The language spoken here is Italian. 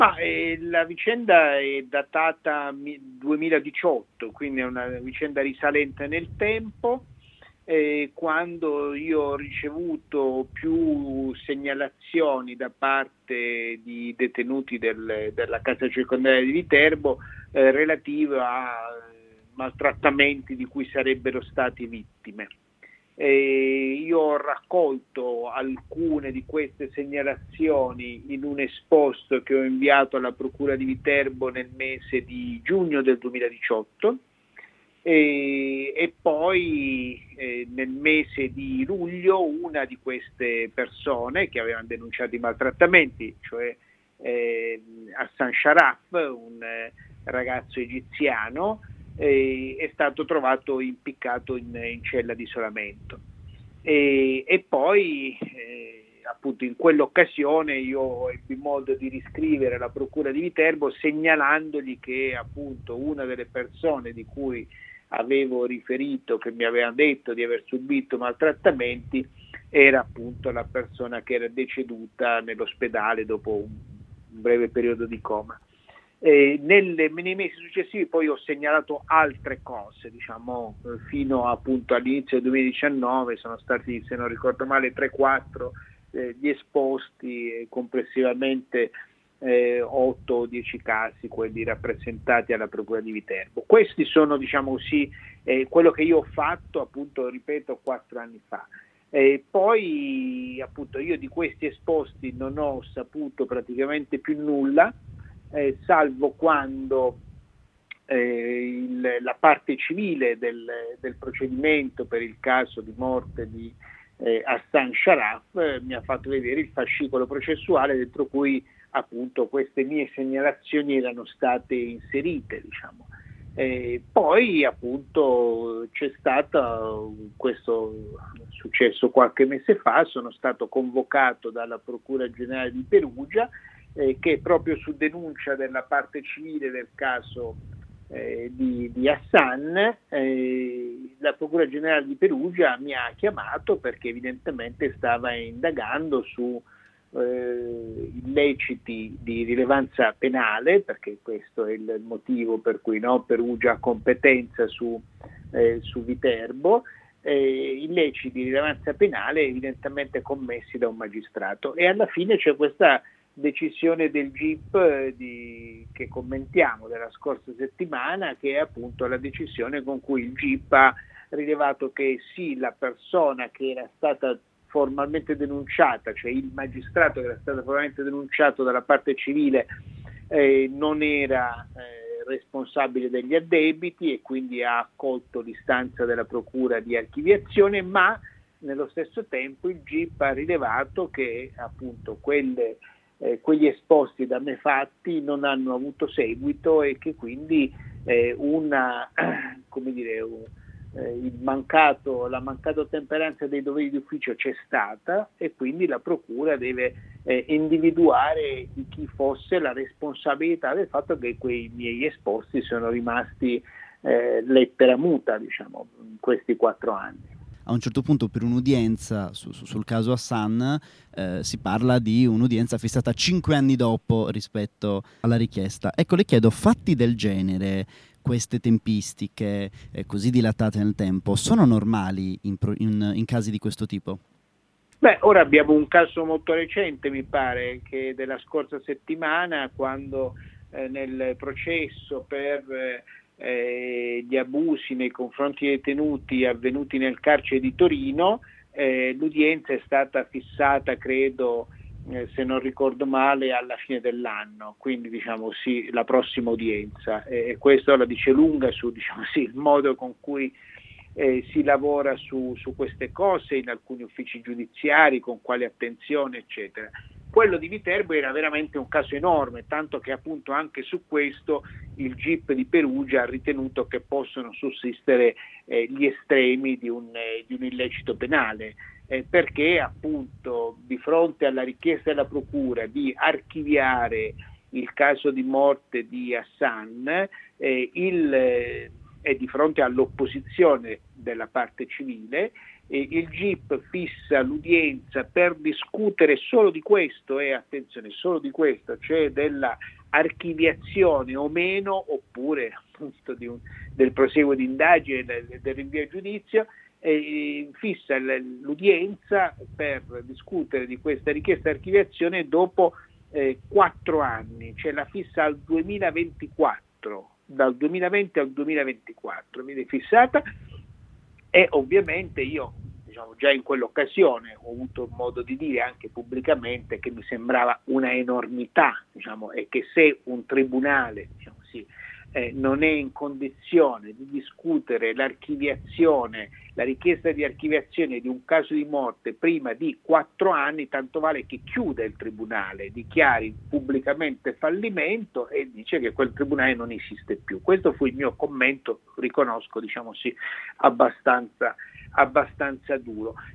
Ma la vicenda è datata 2018, quindi è una vicenda risalente nel tempo, quando io ho ricevuto più segnalazioni da parte di detenuti della casa circondariale di Viterbo relative a maltrattamenti di cui sarebbero stati vittime. Io ho raccolto alcune di queste segnalazioni in un esposto che ho inviato alla Procura di Viterbo nel mese di giugno del 2018 e poi nel mese di luglio una di queste persone che avevano denunciato i maltrattamenti, cioè Hassan Sharaf, un ragazzo egiziano, è stato trovato impiccato in cella di isolamento e poi appunto in quell'occasione io ebbi modo di riscrivere alla Procura di Viterbo segnalandogli che appunto una delle persone di cui avevo riferito, che mi aveva detto di aver subito maltrattamenti, era appunto la persona che era deceduta nell'ospedale dopo un breve periodo di coma. Nei mesi successivi poi ho segnalato altre cose, diciamo, fino appunto all'inizio del 2019 sono stati, se non ricordo male, 3-4 gli esposti, complessivamente 8 o 10 casi quelli rappresentati alla Procura di Viterbo. Questi sono, diciamo così, quello che io ho fatto, appunto, ripeto, 4 anni fa. Poi appunto io di questi esposti non ho saputo praticamente più nulla, salvo quando la parte civile del procedimento per il caso di morte di Hassan Sharaf mi ha fatto vedere il fascicolo processuale dentro cui appunto queste mie segnalazioni erano state inserite, diciamo. Poi appunto c'è stato, questo è successo qualche mese fa, sono stato convocato dalla Procura Generale di Perugia che proprio su denuncia della parte civile del caso di Hassan, la Procura Generale di Perugia mi ha chiamato perché evidentemente stava indagando su illeciti di rilevanza penale, perché questo è il motivo per cui Perugia ha competenza su Viterbo, illeciti di rilevanza penale evidentemente commessi da un magistrato. E alla fine c'è questa decisione del GIP che commentiamo della scorsa settimana, che è appunto la decisione con cui il GIP ha rilevato che sì, la persona che era stata formalmente denunciata, cioè il magistrato che era stato formalmente denunciato dalla parte civile, non era responsabile degli addebiti e quindi ha accolto l'istanza della procura di archiviazione, ma nello stesso tempo il GIP ha rilevato che appunto quegli esposti da me fatti non hanno avuto seguito e che quindi la mancata ottemperanza dei doveri di ufficio c'è stata e quindi la procura deve individuare di chi fosse la responsabilità del fatto che quei miei esposti sono rimasti lettera muta, diciamo, in questi 4 anni. A un certo punto per un'udienza sul caso Hassan si parla di un'udienza fissata 5 anni dopo rispetto alla richiesta. Ecco, le chiedo, fatti del genere, queste tempistiche così dilatate nel tempo, sono normali in casi di questo tipo? Beh, ora abbiamo un caso molto recente, mi pare, che è della scorsa settimana, quando nel processo per gli abusi nei confronti dei detenuti avvenuti nel carcere di Torino, l'udienza è stata fissata, credo, se non ricordo male, alla fine dell'anno, quindi diciamo sì, la prossima udienza. Questo la dice lunga su, diciamo sì, il modo con cui si lavora su queste cose in alcuni uffici giudiziari, con quale attenzione, eccetera. Quello di Viterbo era veramente un caso enorme, tanto che appunto anche su questo il GIP di Perugia ha ritenuto che possono sussistere gli estremi di un illecito penale, perché appunto di fronte alla richiesta della procura di archiviare il caso di morte di Hassan e di fronte all'opposizione della parte civile, il GIP fissa l'udienza per discutere solo di questo, e attenzione, solo di questo, cioè della archiviazione o meno, oppure appunto del proseguo di indagine, del rinvio a giudizio, fissa l'udienza per discutere di questa richiesta di archiviazione dopo 4 anni, cioè la fissa al 2024, dal 2020 al 2024 viene fissata, e ovviamente io, diciamo, già in quell'occasione ho avuto modo di dire anche pubblicamente che mi sembrava una enormità, diciamo, e che se un tribunale, diciamo, non è in condizione di discutere l'archiviazione, la richiesta di archiviazione di un caso di morte prima di 4 anni, tanto vale che chiuda il tribunale, dichiari pubblicamente fallimento e dice che quel tribunale non esiste più. Questo fu il mio commento, riconosco, diciamo sì, abbastanza duro.